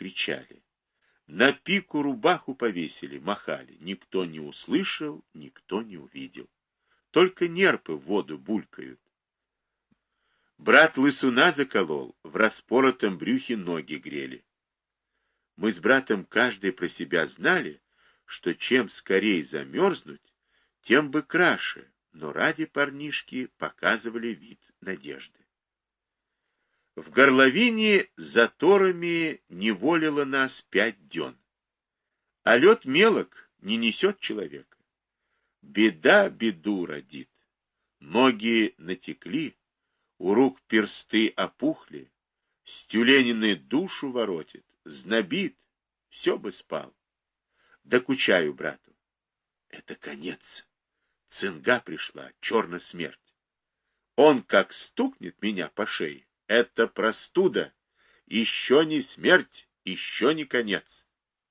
кричали. На пику рубаху повесили, махали. Никто не услышал, никто не увидел. Только нерпы в воду булькают. Брат лысуна заколол, в распоротом брюхе ноги грели. Мы с братом каждый про себя знали, что чем скорее замерзнуть, тем бы краше, но ради парнишки показывали вид надежды. В горловине заторами неволило нас 5 дён. А лед мелок, не несет человека. Беда беду родит. Ноги натекли, у рук персты опухли, стюленины душу воротит, знобит, все бы спал. Докучаю брату. Это конец. Цинга пришла, черная смерть. Он как стукнет меня по шее. Это простуда. Еще не смерть, еще не конец.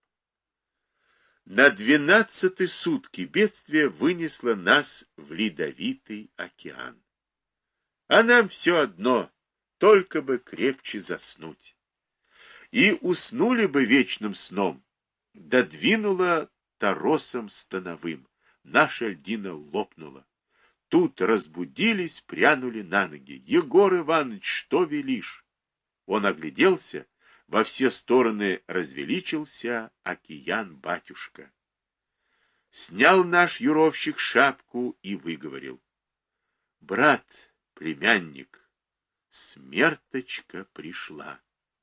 На 12-й сутки бедствие вынесло нас в ледовитый океан. А нам все одно, только бы крепче заснуть. И уснули бы вечным сном, додвинула торосом становым. Наша льдина лопнула. Тут разбудились, прянули на ноги. Егор Иванович, что велишь? Он огляделся, во все стороны развеличился океан-батюшка. Снял наш юровщик шапку и выговорил. Брат, племянник, смерточка пришла.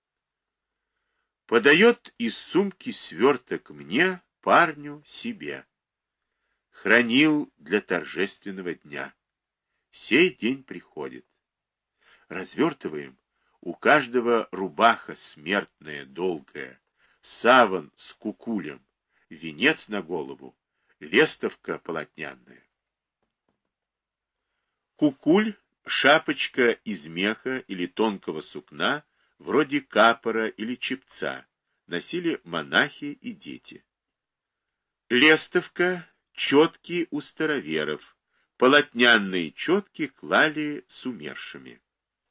Подает из сумки сверток мне, парню, себе. Хранил для торжественного дня. Сей день приходит. Развертываем. У каждого рубаха смертная, долгая, саван с кукулем, венец на голову, лестовка полотняная. Кукуль — шапочка из меха или тонкого сукна, вроде капора или чепца, носили монахи и дети. Лестовка — четки у староверов, полотняные четки клали с умершими.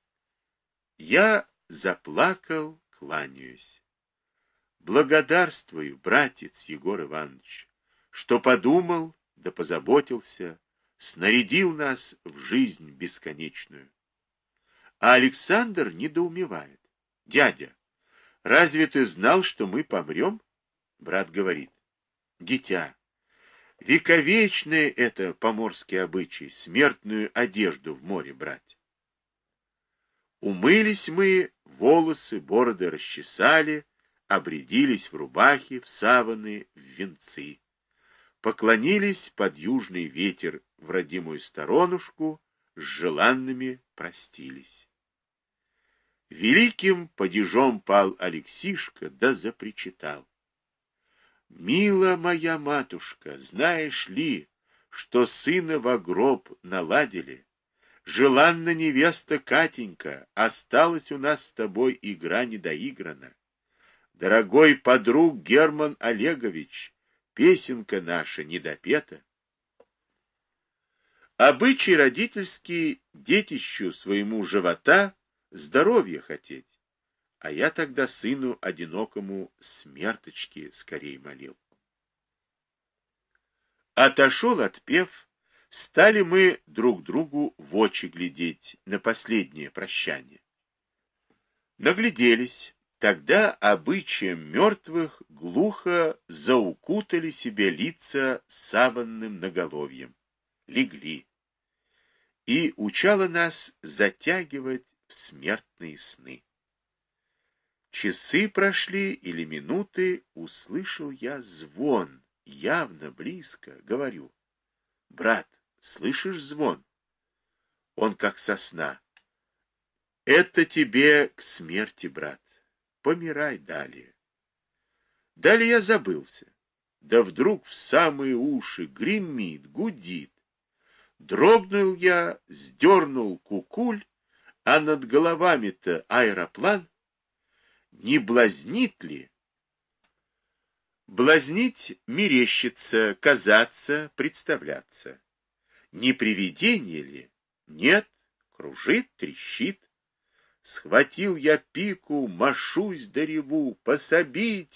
Я заплакал, кланяюсь. Благодарствую, братец Егор Иванович, что подумал да позаботился, снарядил нас в жизнь бесконечную. А Александр недоумевает. Дядя, разве ты знал, что мы помрем? Брат говорит. Дитя, вековечный это поморский обычай, смертную одежду в море брать. Умылись мы, волосы, бороды расчесали, обрядились в рубахи, в саваны, в венцы. Поклонились под южный ветер в родимую сторонушку, с желанными простились. Великим падежом пал Алексишка, да запричитал. Мила моя матушка, знаешь ли, что сына во гроб наладили? Желанна невеста Катенька, осталась у нас с тобой игра недоиграна. Дорогой подруг Герман Олегович, песенка наша недопета. Обычай родительский детищу своему живота здоровья хотеть, а я тогда сыну одинокому смерточки скорей молил. Отошел отпев, стали мы друг другу в очи глядеть на последнее прощание. Нагляделись, тогда обычаем мертвых глухо заукутали себе лица саванным наголовьем, легли, и учало нас затягивать в смертные сны. Часы прошли или минуты, услышал я звон, явно близко, говорю. Брат, слышишь звон? Он как со сна. Это тебе к смерти, брат. Помирай далее. Далее я забылся. Да вдруг в самые уши гремит, гудит. Дрогнул я, сдернул кукуль, а над головами-то аэроплан. Не блазнит ли? Блазнить, мерещиться, казаться, представляться. Не привидение ли? Нет, кружит, трещит. Схватил я пику, машусь да реву, пособить.